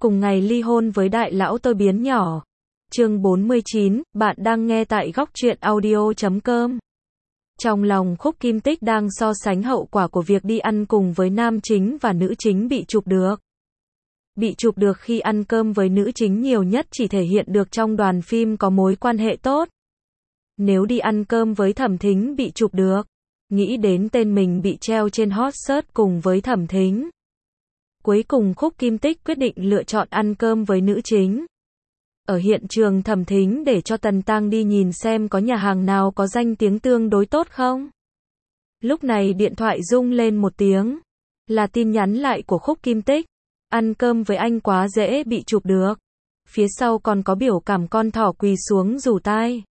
cùng ngày ly hôn với đại lão tôi biến nhỏ. Chương 49, bạn đang nghe tại góc truyện audio.com. Trong lòng Khúc Kim Tích đang so sánh hậu quả của việc đi ăn cùng với nam chính và nữ chính bị chụp được. Bị chụp được khi ăn cơm với nữ chính nhiều nhất chỉ thể hiện được trong đoàn phim có mối quan hệ tốt. Nếu đi ăn cơm với Thẩm Thính bị chụp được, nghĩ đến tên mình bị treo trên hot search cùng với Thẩm Thính. Cuối cùng Khúc Kim Tích quyết định lựa chọn ăn cơm với nữ chính. Ở hiện trường Thẩm Thính để cho Tần Tăng đi nhìn xem có nhà hàng nào có danh tiếng tương đối tốt không. Lúc này điện thoại rung lên một tiếng. Là tin nhắn lại của Khúc Kim Tích. Ăn cơm với anh quá dễ bị chụp được. Phía sau còn có biểu cảm con thỏ quỳ xuống rủ tai.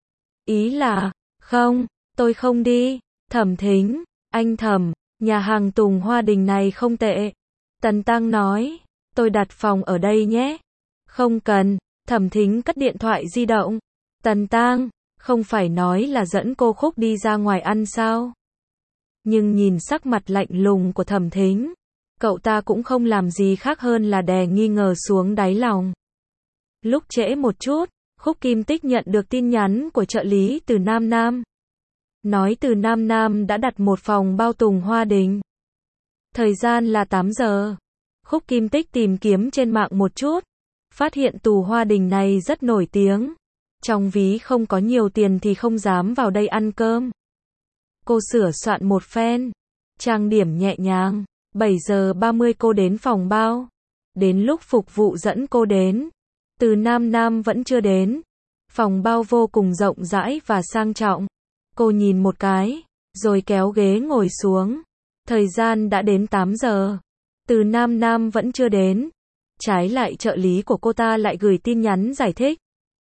Ý là, không, tôi không đi. Thẩm Thính, anh Thẩm, nhà hàng Tùng Hoa Đình này không tệ. Tần Tăng nói, tôi đặt phòng ở đây nhé. Không cần. Thẩm Thính cất điện thoại di động. Tần Tăng, không phải nói là dẫn cô Khúc đi ra ngoài ăn sao? Nhưng nhìn sắc mặt lạnh lùng của Thẩm Thính, cậu ta cũng không làm gì khác hơn là đè nghi ngờ xuống đáy lòng. Lúc trễ một chút, Khúc Kim Tích nhận được tin nhắn của trợ lý từ Nam Nam. Nói từ Nam Nam đã đặt một phòng bao Tùng Hoa Đình. Thời gian là 8 giờ. Khúc Kim Tích tìm kiếm trên mạng một chút. Phát hiện Tù Hoa Đình này rất nổi tiếng. Trong ví không có nhiều tiền thì không dám vào đây ăn cơm. Cô sửa soạn một phen. Trang điểm nhẹ nhàng. 7 giờ 30 cô đến phòng bao. Đến lúc phục vụ dẫn cô đến. Từ Nam Nam vẫn chưa đến. Phòng bao vô cùng rộng rãi và sang trọng. Cô nhìn một cái. Rồi kéo ghế ngồi xuống. Thời gian đã đến 8 giờ. Từ Nam Nam vẫn chưa đến. Trái lại trợ lý của cô ta lại gửi tin nhắn giải thích.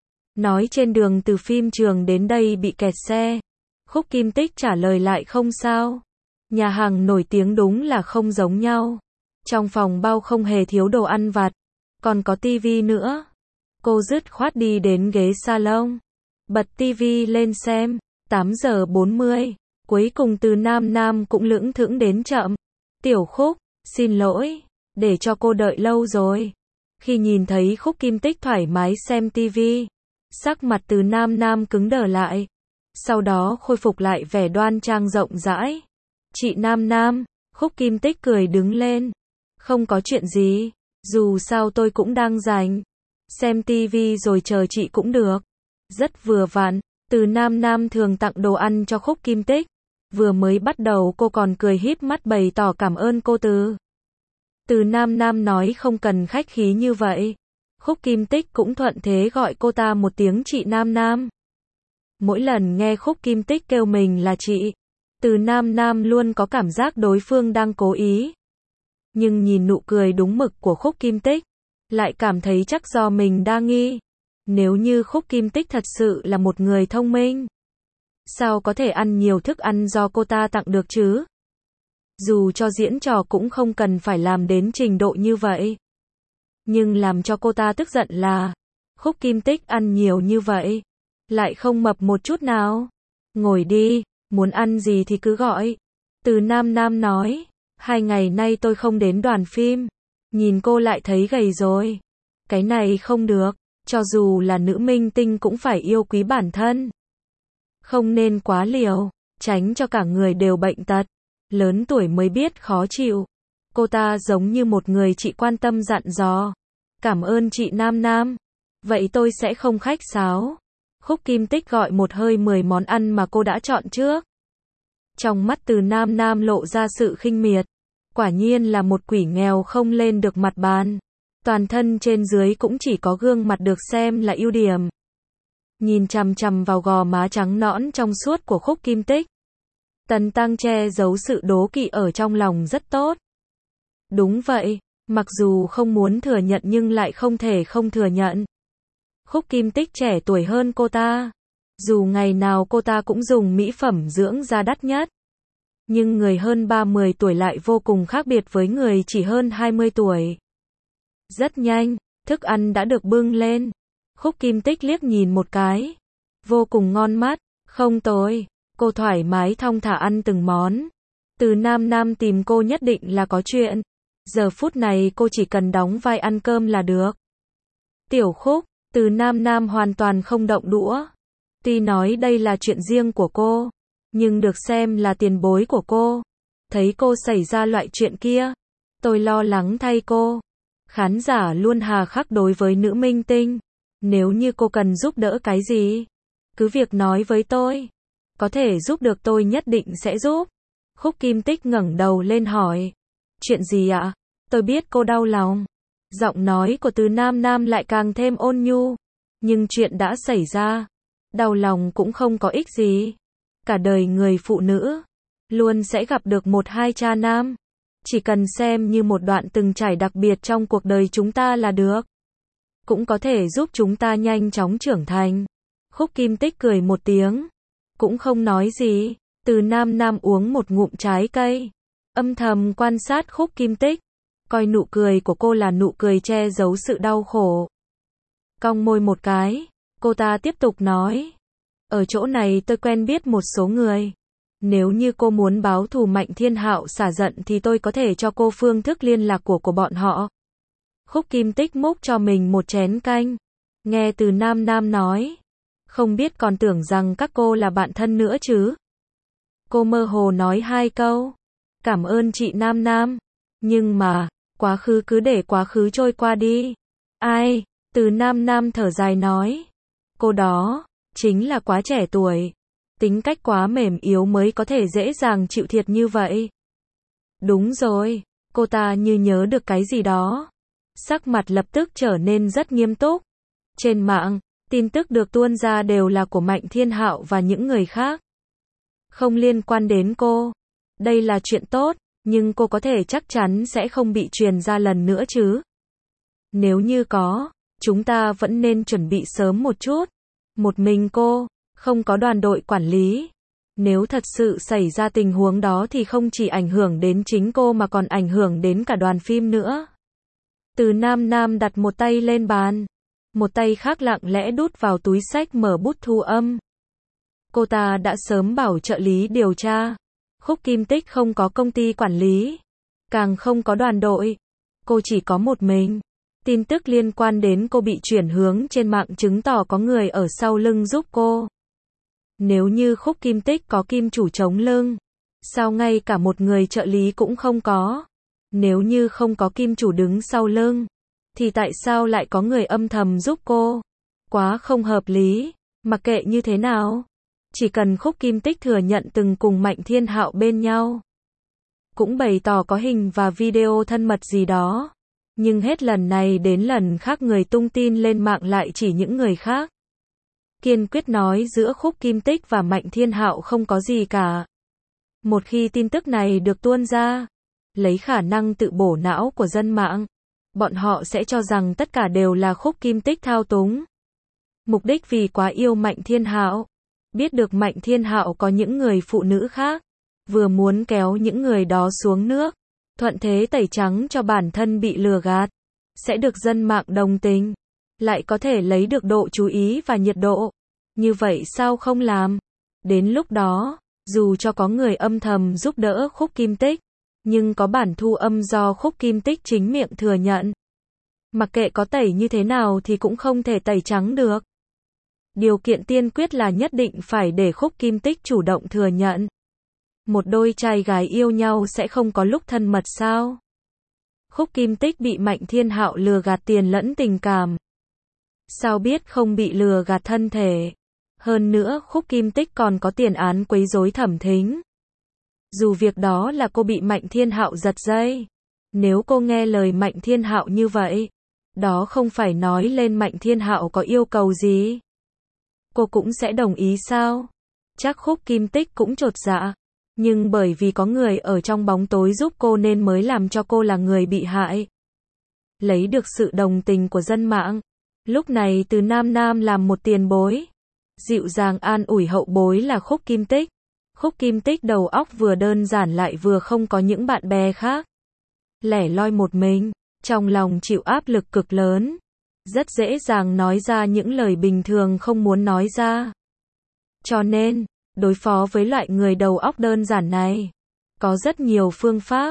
Nói trên đường từ phim trường đến đây bị kẹt xe. Khúc Kim Tích trả lời lại không sao. Nhà hàng nổi tiếng đúng là không giống nhau. Trong phòng bao không hề thiếu đồ ăn vặt. Còn có tivi nữa. Cô dứt khoát đi đến ghế salon. Bật tivi lên xem. 8 giờ 40. Cuối cùng từ Nam Nam cũng lững thững đến chậm. Tiểu Khúc, xin lỗi. Để cho cô đợi lâu rồi. Khi nhìn thấy Khúc Kim Tích thoải mái xem tivi, sắc mặt từ Nam Nam cứng đờ lại. Sau đó khôi phục lại vẻ đoan trang rộng rãi. Chị Nam Nam, Khúc Kim Tích cười đứng lên. Không có chuyện gì, dù sao tôi cũng đang rảnh. Xem tivi rồi chờ chị cũng được. Rất vừa vặn, từ Nam Nam thường tặng đồ ăn cho Khúc Kim Tích. Vừa mới bắt đầu cô còn cười híp mắt bày tỏ cảm ơn cô Từ. Từ Nam Nam nói không cần khách khí như vậy. Khúc Kim Tích cũng thuận thế gọi cô ta một tiếng chị Nam Nam. Mỗi lần nghe Khúc Kim Tích kêu mình là chị, từ Nam Nam luôn có cảm giác đối phương đang cố ý. Nhưng nhìn nụ cười đúng mực của Khúc Kim Tích, lại cảm thấy chắc do mình đa nghi. Nếu như Khúc Kim Tích thật sự là một người thông minh, sao có thể ăn nhiều thức ăn do cô ta tặng được chứ? Dù cho diễn trò cũng không cần phải làm đến trình độ như vậy. Nhưng làm cho cô ta tức giận là Khúc Kim Tích ăn nhiều như vậy, lại không mập một chút nào. Ngồi đi, muốn ăn gì thì cứ gọi. Từ Nam Nam nói, 2 ngày nay tôi không đến đoàn phim. Nhìn cô lại thấy gầy rồi. Cái này không được, cho dù là nữ minh tinh cũng phải yêu quý bản thân. Không nên quá liều, tránh cho cả người đều bệnh tật. Lớn tuổi mới biết khó chịu. Cô ta giống như một người chị quan tâm dặn dò. Cảm ơn chị Nam Nam. Vậy tôi sẽ không khách sáo. Khúc Kim Tích gọi một hơi 10 món ăn mà cô đã chọn trước. Trong mắt từ Nam Nam lộ ra sự khinh miệt. Quả nhiên là một quỷ nghèo không lên được mặt bàn. Toàn thân trên dưới cũng chỉ có gương mặt được xem là ưu điểm. Nhìn chằm chằm vào gò má trắng nõn trong suốt của Khúc Kim Tích. Tần Tăng che giấu sự đố kỵ ở trong lòng rất tốt. Đúng vậy, mặc dù không muốn thừa nhận nhưng lại không thể không thừa nhận. Khúc Kim Tích trẻ tuổi hơn cô ta. Dù ngày nào cô ta cũng dùng mỹ phẩm dưỡng da đắt nhất. Nhưng người hơn 30 tuổi lại vô cùng khác biệt với người chỉ hơn 20 tuổi. Rất nhanh, thức ăn đã được bưng lên. Khúc Kim Tích liếc nhìn một cái. Vô cùng ngon mắt, không tồi. Cô thoải mái thong thả ăn từng món. Từ Nam Nam tìm cô nhất định là có chuyện. Giờ phút này cô chỉ cần đóng vai ăn cơm là được. Tiểu Khúc, Từ Nam Nam hoàn toàn không động đũa. Tuy nói đây là chuyện riêng của cô, nhưng được xem là tiền bối của cô. Thấy cô xảy ra loại chuyện kia, tôi lo lắng thay cô. Khán giả luôn hà khắc đối với nữ minh tinh. Nếu như cô cần giúp đỡ cái gì, cứ việc nói với tôi. Có thể giúp được tôi nhất định sẽ giúp. Khúc Kim Tích ngẩng đầu lên hỏi. Chuyện gì ạ? Tôi biết cô đau lòng. Giọng nói của Từ Nam Nam lại càng thêm ôn nhu. Nhưng chuyện đã xảy ra. Đau lòng cũng không có ích gì. Cả đời người phụ nữ luôn sẽ gặp được một hai cha nam. Chỉ cần xem như một đoạn từng trải đặc biệt trong cuộc đời chúng ta là được. Cũng có thể giúp chúng ta nhanh chóng trưởng thành. Khúc Kim Tích cười một tiếng. Cũng không nói gì. Từ Nam Nam uống một ngụm trái cây. Âm thầm quan sát Khúc Kim Tích. Coi nụ cười của cô là nụ cười che giấu sự đau khổ. Cong môi một cái. Cô ta tiếp tục nói. Ở chỗ này tôi quen biết một số người. Nếu như cô muốn báo thù Mạnh Thiên Hạo xả giận thì tôi có thể cho cô phương thức liên lạc của bọn họ. Khúc Kim Tích múc cho mình một chén canh. Nghe Từ Nam Nam nói. Không biết còn tưởng rằng các cô là bạn thân nữa chứ. Cô mơ hồ nói hai câu. Cảm ơn chị Nam Nam. Nhưng mà, quá khứ cứ để quá khứ trôi qua đi. Ai? Từ Nam Nam thở dài nói. Cô đó, chính là quá trẻ tuổi. Tính cách quá mềm yếu mới có thể dễ dàng chịu thiệt như vậy. Đúng rồi, cô ta như nhớ được cái gì đó. Sắc mặt lập tức trở nên rất nghiêm túc. Trên mạng, tin tức được tuôn ra đều là của Mạnh Thiên Hạo và những người khác. Không liên quan đến cô. Đây là chuyện tốt, nhưng cô có thể chắc chắn sẽ không bị truyền ra lần nữa chứ. Nếu như có, chúng ta vẫn nên chuẩn bị sớm một chút. Một mình cô, không có đoàn đội quản lý. Nếu thật sự xảy ra tình huống đó thì không chỉ ảnh hưởng đến chính cô mà còn ảnh hưởng đến cả đoàn phim nữa. Từ Nam Nam đặt một tay lên bàn. Một tay khác lặng lẽ đút vào túi xách mở bút thu âm. Cô ta đã sớm bảo trợ lý điều tra. Khúc Kim Tích không có công ty quản lý. Càng không có đoàn đội. Cô chỉ có một mình. Tin tức liên quan đến cô bị chuyển hướng trên mạng chứng tỏ có người ở sau lưng giúp cô. Nếu như Khúc Kim Tích có kim chủ chống lưng, sao ngay cả một người trợ lý cũng không có? Nếu như không có kim chủ đứng sau lưng, thì tại sao lại có người âm thầm giúp cô? Quá không hợp lý. Mặc kệ như thế nào, chỉ cần Khúc Kim Tích thừa nhận từng cùng Mạnh Thiên Hạo bên nhau, cũng bày tỏ có hình và video thân mật gì đó. Nhưng hết lần này đến lần khác người tung tin lên mạng lại chỉ những người khác. Kiên quyết nói giữa Khúc Kim Tích và Mạnh Thiên Hạo không có gì cả. Một khi tin tức này được tuôn ra, lấy khả năng tự bổ não của dân mạng, bọn họ sẽ cho rằng tất cả đều là Khúc Kim Tích thao túng. Mục đích vì quá yêu Mạnh Thiên Hạo, biết được Mạnh Thiên Hạo có những người phụ nữ khác, vừa muốn kéo những người đó xuống nước, thuận thế tẩy trắng cho bản thân bị lừa gạt, sẽ được dân mạng đồng tình, lại có thể lấy được độ chú ý và nhiệt độ. Như vậy sao không làm? Đến lúc đó, dù cho có người âm thầm giúp đỡ Khúc Kim Tích, nhưng có bản thu âm do Khúc Kim Tích chính miệng thừa nhận. Mặc kệ có tẩy như thế nào thì cũng không thể tẩy trắng được. Điều kiện tiên quyết là nhất định phải để Khúc Kim Tích chủ động thừa nhận. Một đôi trai gái yêu nhau sẽ không có lúc thân mật sao? Khúc Kim Tích bị Mạnh Thiên Hạo lừa gạt tiền lẫn tình cảm. Sao biết không bị lừa gạt thân thể? Hơn nữa Khúc Kim Tích còn có tiền án quấy rối Thẩm Thính. Dù việc đó là cô bị Mạnh Thiên Hạo giật dây. Nếu cô nghe lời Mạnh Thiên Hạo như vậy, đó không phải nói lên Mạnh Thiên Hạo có yêu cầu gì, cô cũng sẽ đồng ý sao? Chắc Khúc Kim Tích cũng chột dạ. Nhưng bởi vì có người ở trong bóng tối giúp cô nên mới làm cho cô là người bị hại. Lấy được sự đồng tình của dân mạng. Lúc này Từ Nam Nam làm một tiền bối. Dịu dàng an ủi hậu bối là Khúc Kim Tích. Khúc Kim Tích đầu óc vừa đơn giản lại vừa không có những bạn bè khác. Lẻ loi một mình, trong lòng chịu áp lực cực lớn. Rất dễ dàng nói ra những lời bình thường không muốn nói ra. Cho nên, đối phó với loại người đầu óc đơn giản này, có rất nhiều phương pháp.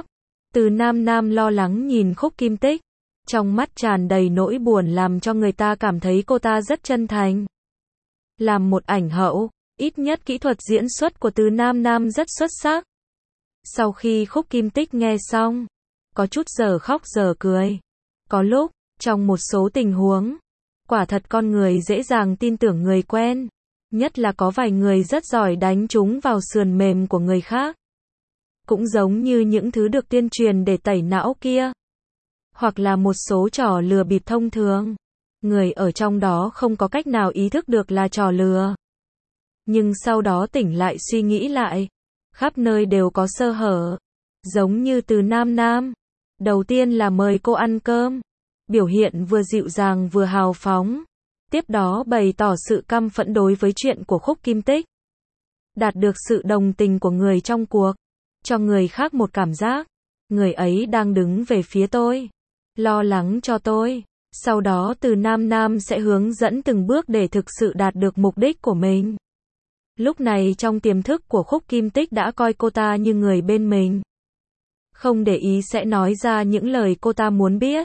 Từ Nam Nam lo lắng nhìn Khúc Kim Tích, trong mắt tràn đầy nỗi buồn làm cho người ta cảm thấy cô ta rất chân thành. Làm một ảnh hậu, ít nhất kỹ thuật diễn xuất của Từ Nam Nam rất xuất sắc. Sau khi Khúc Kim Tích nghe xong, có chút giờ khóc giờ cười. Có lúc, trong một số tình huống, quả thật con người dễ dàng tin tưởng người quen, nhất là có vài người rất giỏi đánh trúng vào sườn mềm của người khác. Cũng giống như những thứ được tuyên truyền để tẩy não kia. Hoặc là một số trò lừa bịp thông thường. Người ở trong đó không có cách nào ý thức được là trò lừa. Nhưng sau đó tỉnh lại suy nghĩ lại. Khắp nơi đều có sơ hở. Giống như Từ Nam Nam. Đầu tiên là mời cô ăn cơm. Biểu hiện vừa dịu dàng vừa hào phóng. Tiếp đó bày tỏ sự căm phẫn đối với chuyện của Khúc Kim Tích. Đạt được sự đồng tình của người trong cuộc. Cho người khác một cảm giác. Người ấy đang đứng về phía tôi. Lo lắng cho tôi. Sau đó Từ Nam Nam sẽ hướng dẫn từng bước để thực sự đạt được mục đích của mình. Lúc này trong tiềm thức của Khúc Kim Tích đã coi cô ta như người bên mình. Không để ý sẽ nói ra những lời cô ta muốn biết.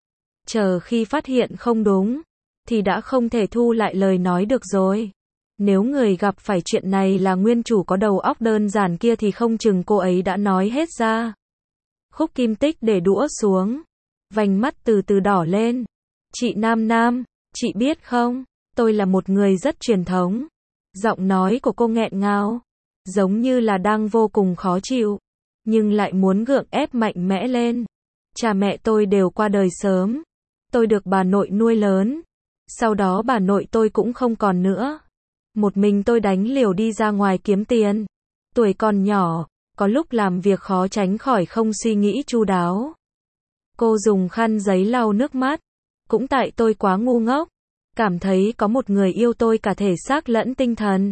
Chờ khi phát hiện không đúng, thì đã không thể thu lại lời nói được rồi. Nếu người gặp phải chuyện này là nguyên chủ có đầu óc đơn giản kia thì không chừng cô ấy đã nói hết ra. Khúc Kim Tích để đũa xuống. Vành mắt từ từ đỏ lên. Chị Nam Nam, chị biết không, tôi là một người rất truyền thống. Giọng nói của cô nghẹn ngào, giống như là đang vô cùng khó chịu, nhưng lại muốn gượng ép mạnh mẽ lên. Cha mẹ tôi đều qua đời sớm. Tôi được bà nội nuôi lớn. Sau đó bà nội tôi cũng không còn nữa. Một mình tôi đánh liều đi ra ngoài kiếm tiền. Tuổi còn nhỏ, có lúc làm việc khó tránh khỏi không suy nghĩ chu đáo. Cô dùng khăn giấy lau nước mắt. Cũng tại tôi quá ngu ngốc. Cảm thấy có một người yêu tôi cả thể xác lẫn tinh thần.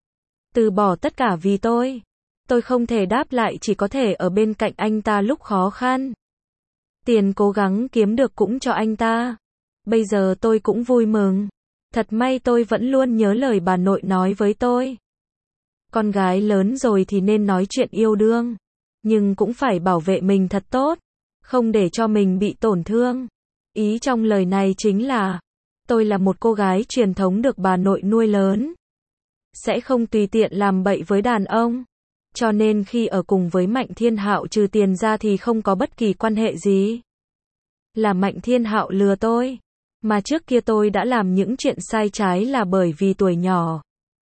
Từ bỏ tất cả vì tôi. Tôi không thể đáp lại, chỉ có thể ở bên cạnh anh ta lúc khó khăn. Tiền cố gắng kiếm được cũng cho anh ta. Bây giờ tôi cũng vui mừng. Thật may tôi vẫn luôn nhớ lời bà nội nói với tôi. Con gái lớn rồi thì nên nói chuyện yêu đương. Nhưng cũng phải bảo vệ mình thật tốt. Không để cho mình bị tổn thương. Ý trong lời này chính là, tôi là một cô gái truyền thống được bà nội nuôi lớn. Sẽ không tùy tiện làm bậy với đàn ông. Cho nên khi ở cùng với Mạnh Thiên Hạo trừ tiền ra thì không có bất kỳ quan hệ gì. Là Mạnh Thiên Hạo lừa tôi. Mà trước kia tôi đã làm những chuyện sai trái là bởi vì tuổi nhỏ.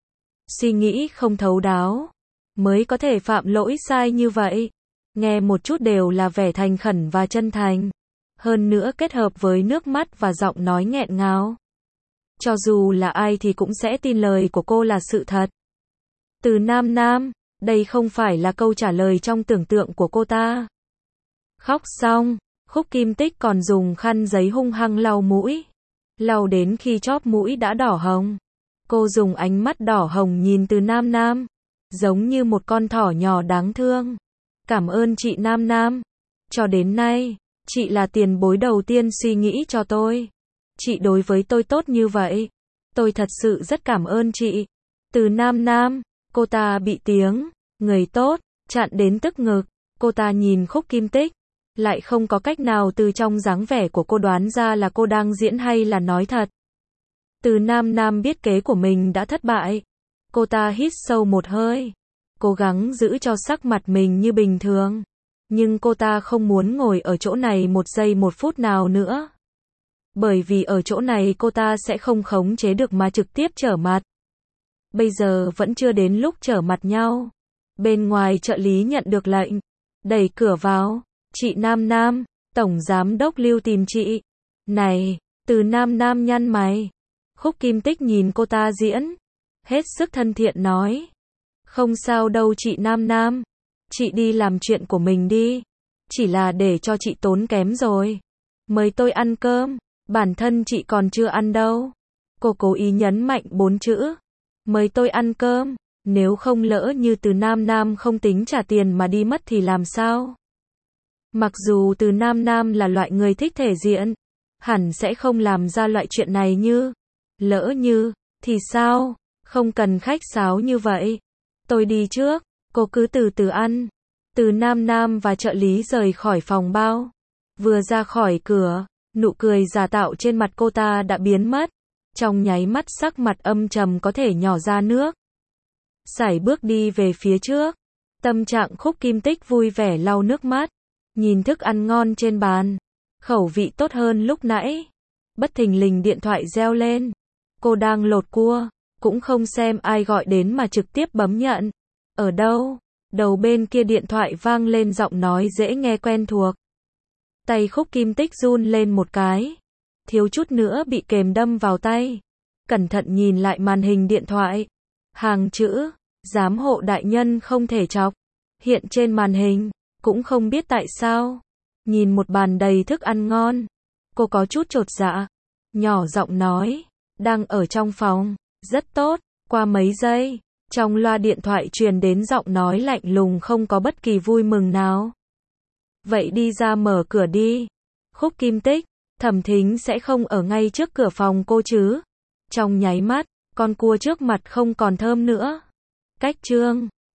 Suy nghĩ không thấu đáo. Mới có thể phạm lỗi sai như vậy. Nghe một chút đều là vẻ thành khẩn và chân thành. Hơn nữa kết hợp với nước mắt và giọng nói nghẹn ngào. Cho dù là ai thì cũng sẽ tin lời của cô là sự thật. Từ Nam Nam, đây không phải là câu trả lời trong tưởng tượng của cô ta. Khóc xong, Khúc Kim Tích còn dùng khăn giấy hung hăng lau mũi. Lau đến khi chóp mũi đã đỏ hồng. Cô dùng ánh mắt đỏ hồng nhìn Từ Nam Nam. Giống như một con thỏ nhỏ đáng thương. Cảm ơn chị Nam Nam. Cho đến nay, chị là tiền bối đầu tiên suy nghĩ cho tôi. Chị đối với tôi tốt như vậy. Tôi thật sự rất cảm ơn chị. Từ Nam Nam, cô ta bị tiếng người tốt chặn đến tức ngực. Cô ta nhìn Khúc Kim Tích, lại không có cách nào từ trong dáng vẻ của cô đoán ra là cô đang diễn hay là nói thật. Từ Nam Nam biết kế của mình đã thất bại. Cô ta hít sâu một hơi, cố gắng giữ cho sắc mặt mình như bình thường. Nhưng cô ta không muốn ngồi ở chỗ này một giây một phút nào nữa. Bởi vì ở chỗ này cô ta sẽ không khống chế được mà trực tiếp trở mặt. Bây giờ vẫn chưa đến lúc trở mặt nhau. Bên ngoài trợ lý nhận được lệnh, đẩy cửa vào. Chị Nam Nam, Tổng Giám đốc Lưu tìm chị. Này, Từ Nam Nam nhăn mày. Khúc Kim Tích nhìn cô ta diễn. Hết sức thân thiện nói. Không sao đâu chị Nam Nam. Chị đi làm chuyện của mình đi. Chỉ là để cho chị tốn kém rồi. Mời tôi ăn cơm. Bản thân chị còn chưa ăn đâu. Cô cố ý nhấn mạnh 4 chữ. Mời tôi ăn cơm. Nếu không lỡ như Từ Nam Nam không tính trả tiền mà đi mất thì làm sao? Mặc dù Từ Nam Nam là loại người thích thể diện, hẳn sẽ không làm ra loại chuyện này như. Lỡ như, thì sao? Không cần khách sáo như vậy. Tôi đi trước, cô cứ từ từ ăn. Từ Nam Nam và trợ lý rời khỏi phòng bao. Vừa ra khỏi cửa, nụ cười giả tạo trên mặt cô ta đã biến mất. Trong nháy mắt sắc mặt âm trầm có thể nhỏ ra nước. Sải bước đi về phía trước. Tâm trạng Khúc Kim Tích vui vẻ lau nước mắt. Nhìn thức ăn ngon trên bàn. Khẩu vị tốt hơn lúc nãy. Bất thình lình điện thoại reo lên. Cô đang lột cua. Cũng không xem ai gọi đến mà trực tiếp bấm nhận. Ở đâu? Đầu bên kia điện thoại vang lên giọng nói dễ nghe quen thuộc. Tay Khúc Kim Tích run lên một cái. Thiếu chút nữa bị kềm đâm vào tay. Cẩn thận nhìn lại màn hình điện thoại. Hàng chữ, giám hộ đại nhân không thể chọc. Hiện trên màn hình, cũng không biết tại sao. Nhìn một bàn đầy thức ăn ngon. Cô có chút chột dạ. Nhỏ giọng nói, đang ở trong phòng, rất tốt. Qua mấy giây, trong loa điện thoại truyền đến giọng nói lạnh lùng không có bất kỳ vui mừng nào. Vậy đi ra mở cửa đi. Khúc Kim Tích, Thẩm Thính sẽ không ở ngay trước cửa phòng cô chứ. Trong nháy mắt, con cua trước mặt không còn thơm nữa. Cách chương